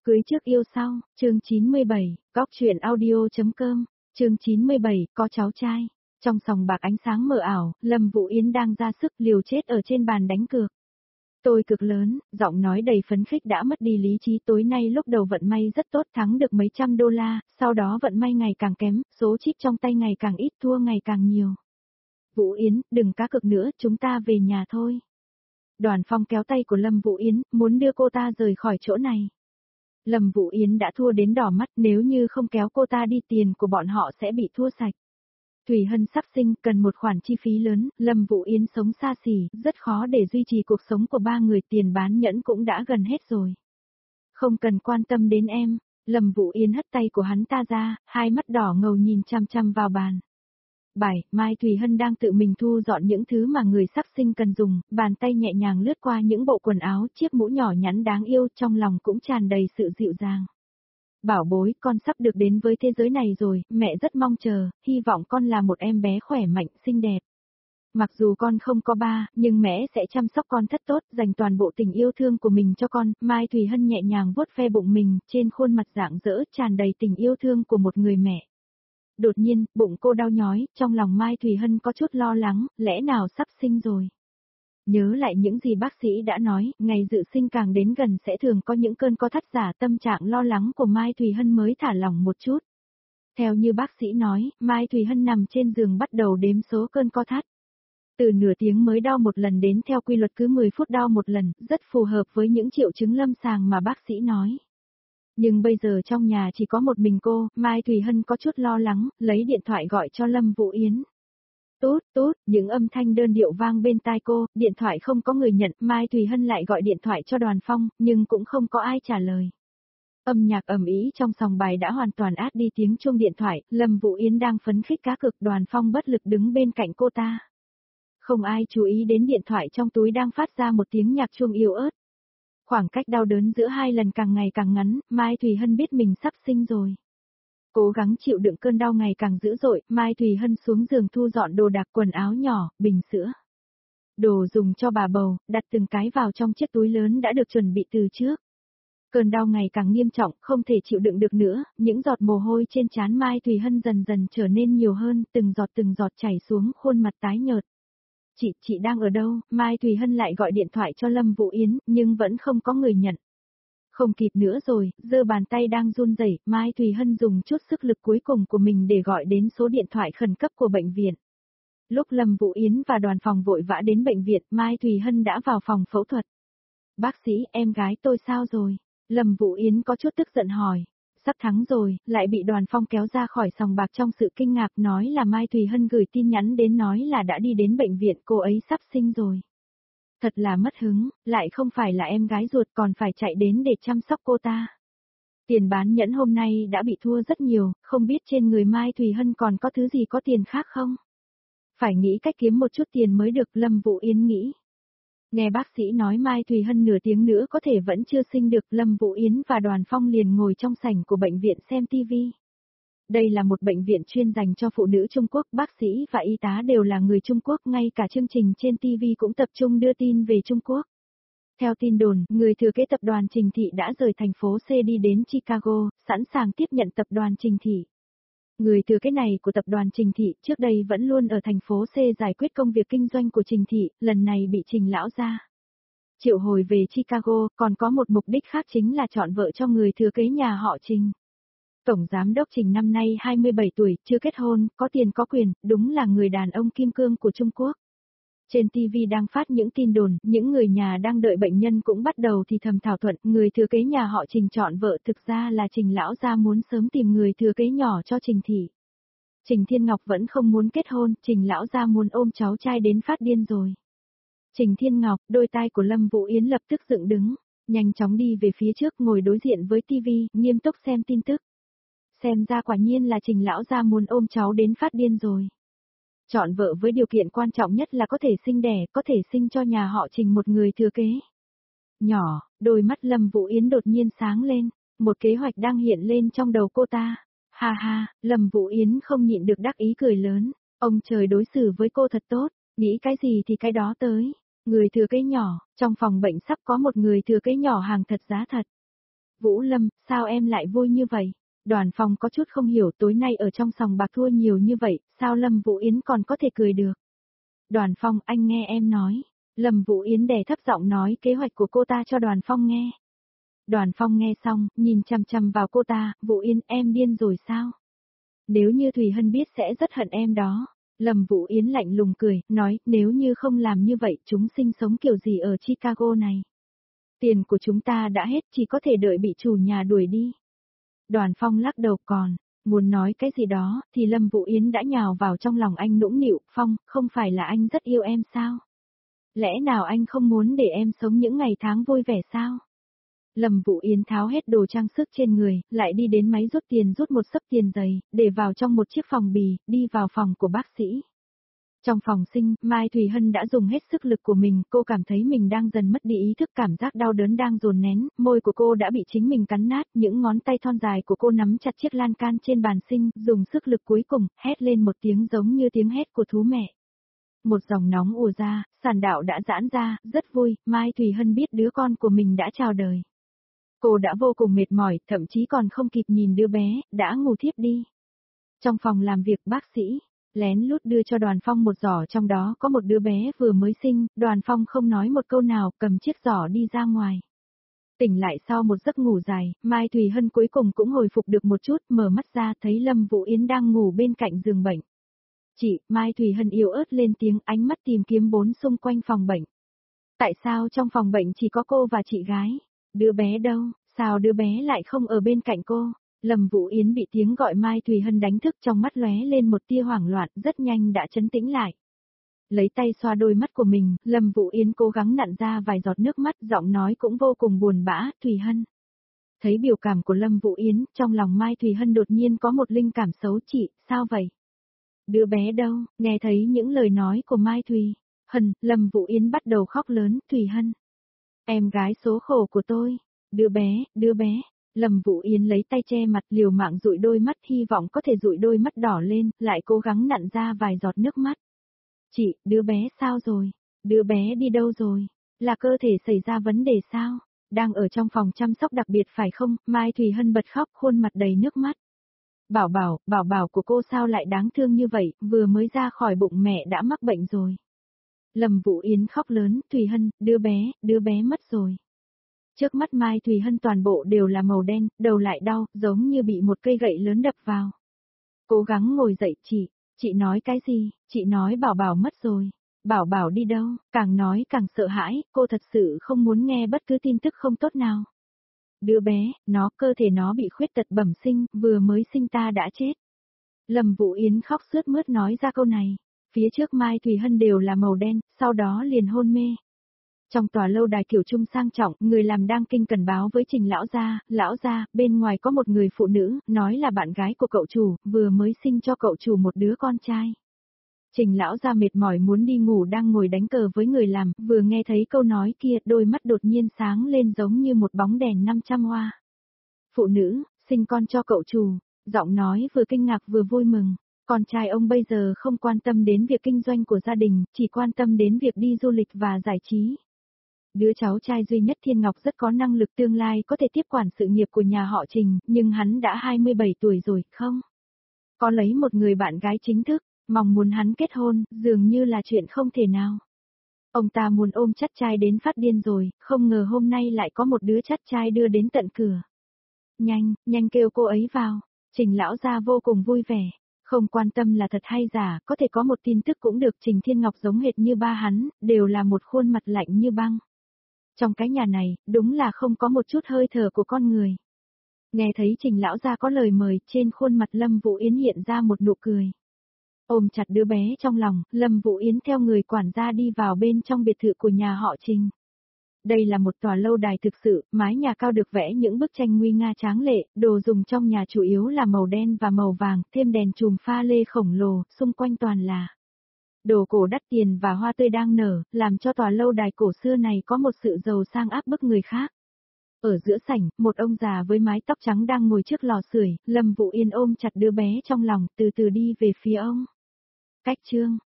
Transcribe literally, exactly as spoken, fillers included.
Cưới trước yêu sau, chương chín mươi bảy, góc truyện audio.com, chương chín mươi bảy, có cháu trai. Trong sòng bạc ánh sáng mờ ảo, Lâm Vũ Yến đang ra sức liều chết ở trên bàn đánh cược. Tôi cực lớn, giọng nói đầy phấn khích đã mất đi lý trí. Tối nay lúc đầu vận may rất tốt, thắng được mấy trăm đô la, sau đó vận may ngày càng kém, số chip trong tay ngày càng ít, thua ngày càng nhiều. Vũ Yến, đừng cá cược nữa, chúng ta về nhà thôi. Đoàn Phong kéo tay của Lâm Vũ Yến, muốn đưa cô ta rời khỏi chỗ này. Lâm Vũ Yến đã thua đến đỏ mắt, nếu như không kéo cô ta đi tiền của bọn họ sẽ bị thua sạch. Thủy Hân sắp sinh, cần một khoản chi phí lớn, Lâm Vũ Yến sống xa xỉ, rất khó để duy trì cuộc sống của ba người, tiền bán nhẫn cũng đã gần hết rồi. Không cần quan tâm đến em, Lâm Vũ Yến hất tay của hắn ta ra, hai mắt đỏ ngầu nhìn chăm chăm vào bàn. Bảy, Mai Thủy Hân đang tự mình thu dọn những thứ mà người sắp sinh cần dùng, bàn tay nhẹ nhàng lướt qua những bộ quần áo, chiếc mũ nhỏ nhắn đáng yêu, trong lòng cũng tràn đầy sự dịu dàng. Bảo bối, con sắp được đến với thế giới này rồi, mẹ rất mong chờ, hy vọng con là một em bé khỏe mạnh, xinh đẹp. Mặc dù con không có ba, nhưng mẹ sẽ chăm sóc con thật tốt, dành toàn bộ tình yêu thương của mình cho con. Mai Thủy Hân nhẹ nhàng vuốt ve bụng mình, trên khuôn mặt rạng rỡ tràn đầy tình yêu thương của một người mẹ. Đột nhiên, bụng cô đau nhói, trong lòng Mai Thủy Hân có chút lo lắng, lẽ nào sắp sinh rồi. Nhớ lại những gì bác sĩ đã nói, ngày dự sinh càng đến gần sẽ thường có những cơn co thắt giả, tâm trạng lo lắng của Mai Thủy Hân mới thả lỏng một chút. Theo như bác sĩ nói, Mai Thủy Hân nằm trên giường bắt đầu đếm số cơn co thắt. Từ nửa tiếng mới đau một lần đến theo quy luật cứ mười phút đau một lần, rất phù hợp với những triệu chứng lâm sàng mà bác sĩ nói. Nhưng bây giờ trong nhà chỉ có một mình cô, Mai Thủy Hân có chút lo lắng, lấy điện thoại gọi cho Lâm Vũ Yến. Tút, tút, những âm thanh đơn điệu vang bên tai cô, điện thoại không có người nhận, Mai Thủy Hân lại gọi điện thoại cho Đoàn Phong, nhưng cũng không có ai trả lời. Âm nhạc ầm ĩ trong sòng bài đã hoàn toàn át đi tiếng chuông điện thoại, Lâm Vũ Yến đang phấn khích cá cược, Đoàn Phong bất lực đứng bên cạnh cô ta. Không ai chú ý đến điện thoại trong túi đang phát ra một tiếng nhạc chuông yếu ớt. Khoảng cách đau đớn giữa hai lần càng ngày càng ngắn, Mai Thủy Hân biết mình sắp sinh rồi. Cố gắng chịu đựng cơn đau ngày càng dữ dội, Mai Thủy Hân xuống giường thu dọn đồ đạc, quần áo nhỏ, bình sữa. Đồ dùng cho bà bầu, đặt từng cái vào trong chiếc túi lớn đã được chuẩn bị từ trước. Cơn đau ngày càng nghiêm trọng, không thể chịu đựng được nữa, những giọt mồ hôi trên trán Mai Thủy Hân dần dần trở nên nhiều hơn, từng giọt từng giọt chảy xuống khuôn mặt tái nhợt. Chị, chị đang ở đâu? Mai Thủy Hân lại gọi điện thoại cho Lâm Vũ Yến, nhưng vẫn không có người nhận. Không kịp nữa rồi, giơ bàn tay đang run rẩy, Mai Thủy Hân dùng chút sức lực cuối cùng của mình để gọi đến số điện thoại khẩn cấp của bệnh viện. Lúc Lâm Vũ Yến và Đoàn Phòng vội vã đến bệnh viện, Mai Thủy Hân đã vào phòng phẫu thuật. Bác sĩ, em gái tôi sao rồi? Lâm Vũ Yến có chút tức giận hỏi. Sắp thắng rồi, lại bị Đoàn Phong kéo ra khỏi sòng bạc trong sự kinh ngạc, nói là Mai Thủy Hân gửi tin nhắn đến nói là đã đi đến bệnh viện, cô ấy sắp sinh rồi. Thật là mất hứng, lại không phải là em gái ruột còn phải chạy đến để chăm sóc cô ta. Tiền bán nhẫn hôm nay đã bị thua rất nhiều, không biết trên người Mai Thủy Hân còn có thứ gì có tiền khác không? Phải nghĩ cách kiếm một chút tiền mới được, Lâm Vũ Yến nghĩ. Nghe bác sĩ nói Mai Thủy Hân nửa tiếng nữa có thể vẫn chưa sinh được, Lâm Vũ Yến và Đoàn Phong liền ngồi trong sảnh của bệnh viện xem tivi. Đây là một bệnh viện chuyên dành cho phụ nữ Trung Quốc, bác sĩ và y tá đều là người Trung Quốc, ngay cả chương trình trên tivi cũng tập trung đưa tin về Trung Quốc. Theo tin đồn, người thừa kế tập đoàn Trình Thị đã rời thành phố C đi đến Chicago, sẵn sàng tiếp nhận tập đoàn Trình Thị. Người thừa kế này của tập đoàn Trình Thị trước đây vẫn luôn ở thành phố C giải quyết công việc kinh doanh của Trình Thị, lần này bị Trình lão gia triệu hồi về Chicago, còn có một mục đích khác chính là chọn vợ cho người thừa kế nhà họ Trình. Tổng giám đốc Trình năm nay hai mươi bảy tuổi, chưa kết hôn, có tiền có quyền, đúng là người đàn ông kim cương của Trung Quốc. Trên ti vi đang phát những tin đồn, những người nhà đang đợi bệnh nhân cũng bắt đầu thì thầm thảo thuận, người thừa kế nhà họ Trình chọn vợ, thực ra là Trình lão gia muốn sớm tìm người thừa kế nhỏ cho Trình Thị. Trình Thiên Ngọc vẫn không muốn kết hôn, Trình lão gia muốn ôm cháu trai đến phát điên rồi. Trình Thiên Ngọc, đôi tai của Lâm Vũ Yến lập tức dựng đứng, nhanh chóng đi về phía trước, ngồi đối diện với ti vi, nghiêm túc xem tin tức. Xem ra quả nhiên là Trình lão gia muốn ôm cháu đến phát điên rồi. Chọn vợ với điều kiện quan trọng nhất là có thể sinh đẻ, có thể sinh cho nhà họ Trình một người thừa kế. Nhỏ, đôi mắt Lâm Vũ Yến đột nhiên sáng lên, một kế hoạch đang hiện lên trong đầu cô ta. Ha ha, Lâm Vũ Yến không nhịn được đắc ý cười lớn, ông trời đối xử với cô thật tốt, nghĩ cái gì thì cái đó tới. Người thừa kế nhỏ, trong phòng bệnh sắp có một người thừa kế nhỏ hàng thật giá thật. Vũ Lâm, sao em lại vui như vậy? Đoàn Phong có chút không hiểu tối nay ở trong sòng bạc thua nhiều như vậy, sao Lâm Vũ Yến còn có thể cười được? Đoàn Phong, anh nghe em nói. Lâm Vũ Yến đè thấp giọng nói kế hoạch của cô ta cho Đoàn Phong nghe. Đoàn Phong nghe xong, nhìn chằm chằm vào cô ta, Vũ Yến em điên rồi sao? Nếu như Thùy Hân biết sẽ rất hận em đó. Lâm Vũ Yến lạnh lùng cười, nói, nếu như không làm như vậy chúng sinh sống kiểu gì ở Chicago này? Tiền của chúng ta đã hết, chỉ có thể đợi bị chủ nhà đuổi đi. Đoàn Phong lắc đầu còn, muốn nói cái gì đó, thì Lâm Vũ Yến đã nhào vào trong lòng anh nũng nịu, Phong, không phải là anh rất yêu em sao? Lẽ nào anh không muốn để em sống những ngày tháng vui vẻ sao? Lâm Vũ Yến tháo hết đồ trang sức trên người, lại đi đến máy rút tiền rút một xấp tiền dày, để vào trong một chiếc phòng bì, đi vào phòng của bác sĩ. Trong phòng sinh, Mai Thùy Hân đã dùng hết sức lực của mình, cô cảm thấy mình đang dần mất đi ý thức, cảm giác đau đớn đang dồn nén, môi của cô đã bị chính mình cắn nát, những ngón tay thon dài của cô nắm chặt chiếc lan can trên bàn sinh, dùng sức lực cuối cùng, hét lên một tiếng giống như tiếng hét của thú mẹ. Một dòng nóng ùa ra, sản đạo đã giãn ra, rất vui, Mai Thùy Hân biết đứa con của mình đã chào đời. Cô đã vô cùng mệt mỏi, thậm chí còn không kịp nhìn đứa bé, đã ngủ thiếp đi. Trong phòng làm việc bác sĩ, lén lút đưa cho Đoàn Phong một giỏ, trong đó có một đứa bé vừa mới sinh, Đoàn Phong không nói một câu nào, cầm chiếc giỏ đi ra ngoài. Tỉnh lại sau một giấc ngủ dài, Mai Thùy Hân cuối cùng cũng hồi phục được một chút, mở mắt ra thấy Lâm Vũ Yến đang ngủ bên cạnh giường bệnh. Chị, Mai Thùy Hân yếu ớt lên tiếng, ánh mắt tìm kiếm bốn xung quanh phòng bệnh. Tại sao trong phòng bệnh chỉ có cô và chị gái? Đứa bé đâu, sao đứa bé lại không ở bên cạnh cô? Lâm Vũ Yến bị tiếng gọi Mai Thùy Hân đánh thức, trong mắt lóe lên một tia hoảng loạn, rất nhanh đã trấn tĩnh lại. Lấy tay xoa đôi mắt của mình, Lâm Vũ Yến cố gắng nặn ra vài giọt nước mắt, giọng nói cũng vô cùng buồn bã, Thùy Hân. Thấy biểu cảm của Lâm Vũ Yến, trong lòng Mai Thùy Hân đột nhiên có một linh cảm xấu, chị, sao vậy? Đứa bé đâu? Nghe thấy những lời nói của Mai Thùy Hân, Lâm Vũ Yến bắt đầu khóc lớn, Thùy Hân. Em gái số khổ của tôi. Đứa bé, đứa bé. Lâm Vũ Yến lấy tay che mặt, liều mạng dụi đôi mắt, hy vọng có thể dụi đôi mắt đỏ lên, lại cố gắng nặn ra vài giọt nước mắt. Chị, đứa bé sao rồi? Đứa bé đi đâu rồi? Là cơ thể xảy ra vấn đề sao? Đang ở trong phòng chăm sóc đặc biệt phải không? Mai Thùy Hân bật khóc, khuôn mặt đầy nước mắt. Bảo bảo, bảo bảo của cô sao lại đáng thương như vậy, vừa mới ra khỏi bụng mẹ đã mắc bệnh rồi. Lâm Vũ Yến khóc lớn, Thùy Hân, đứa bé, đứa bé mất rồi. Trước mắt Mai Thùy Hân toàn bộ đều là màu đen, đầu lại đau, giống như bị một cây gậy lớn đập vào. Cố gắng ngồi dậy, chị, chị nói cái gì? Chị nói bảo bảo mất rồi. Bảo bảo đi đâu? Càng nói càng sợ hãi, cô thật sự không muốn nghe bất cứ tin tức không tốt nào. Đứa bé, nó, cơ thể nó bị khuyết tật bẩm sinh, vừa mới sinh ta đã chết. Lâm Vũ Yến khóc sướt mướt nói ra câu này. Phía trước Mai Thùy Hân đều là màu đen, sau đó liền hôn mê. Trong tòa lâu đài kiểu trung sang trọng, người làm đang kinh cần báo với Trình lão gia, lão gia, bên ngoài có một người phụ nữ, nói là bạn gái của cậu chủ, vừa mới sinh cho cậu chủ một đứa con trai. Trình lão gia mệt mỏi muốn đi ngủ, đang ngồi đánh cờ với người làm, vừa nghe thấy câu nói kia, đôi mắt đột nhiên sáng lên giống như một bóng đèn năm trăm hoa. Phụ nữ, sinh con cho cậu chủ, giọng nói vừa kinh ngạc vừa vui mừng. Con trai ông bây giờ không quan tâm đến việc kinh doanh của gia đình, chỉ quan tâm đến việc đi du lịch và giải trí. Đứa cháu trai duy nhất Thiên Ngọc rất có năng lực, tương lai có thể tiếp quản sự nghiệp của nhà họ Trình, nhưng hắn đã hai mươi bảy tuổi rồi, không? Có lấy một người bạn gái chính thức, mong muốn hắn kết hôn, dường như là chuyện không thể nào. Ông ta muốn ôm chắt trai đến phát điên rồi, không ngờ hôm nay lại có một đứa chắt trai đưa đến tận cửa. Nhanh, nhanh kêu cô ấy vào. Trình lão gia vô cùng vui vẻ. Không quan tâm là thật hay giả, có thể có một tin tức cũng được. Trình Thiên Ngọc giống hệt như ba hắn, đều là một khuôn mặt lạnh như băng. Trong cái nhà này, đúng là không có một chút hơi thở của con người. Nghe thấy Trình lão gia có lời mời, trên khuôn mặt Lâm Vũ Yến hiện ra một nụ cười. Ôm chặt đứa bé trong lòng, Lâm Vũ Yến theo người quản gia đi vào bên trong biệt thự của nhà họ Trình. Đây là một tòa lâu đài thực sự, mái nhà cao được vẽ những bức tranh nguy nga tráng lệ, đồ dùng trong nhà chủ yếu là màu đen và màu vàng, thêm đèn chùm pha lê khổng lồ, xung quanh toàn là đồ cổ đắt tiền và hoa tươi đang nở, làm cho tòa lâu đài cổ xưa này có một sự giàu sang áp bức người khác. Ở giữa sảnh, một ông già với mái tóc trắng đang ngồi trước lò sưởi, Lâm Vũ Yên ôm chặt đứa bé trong lòng, từ từ đi về phía ông. Cách chương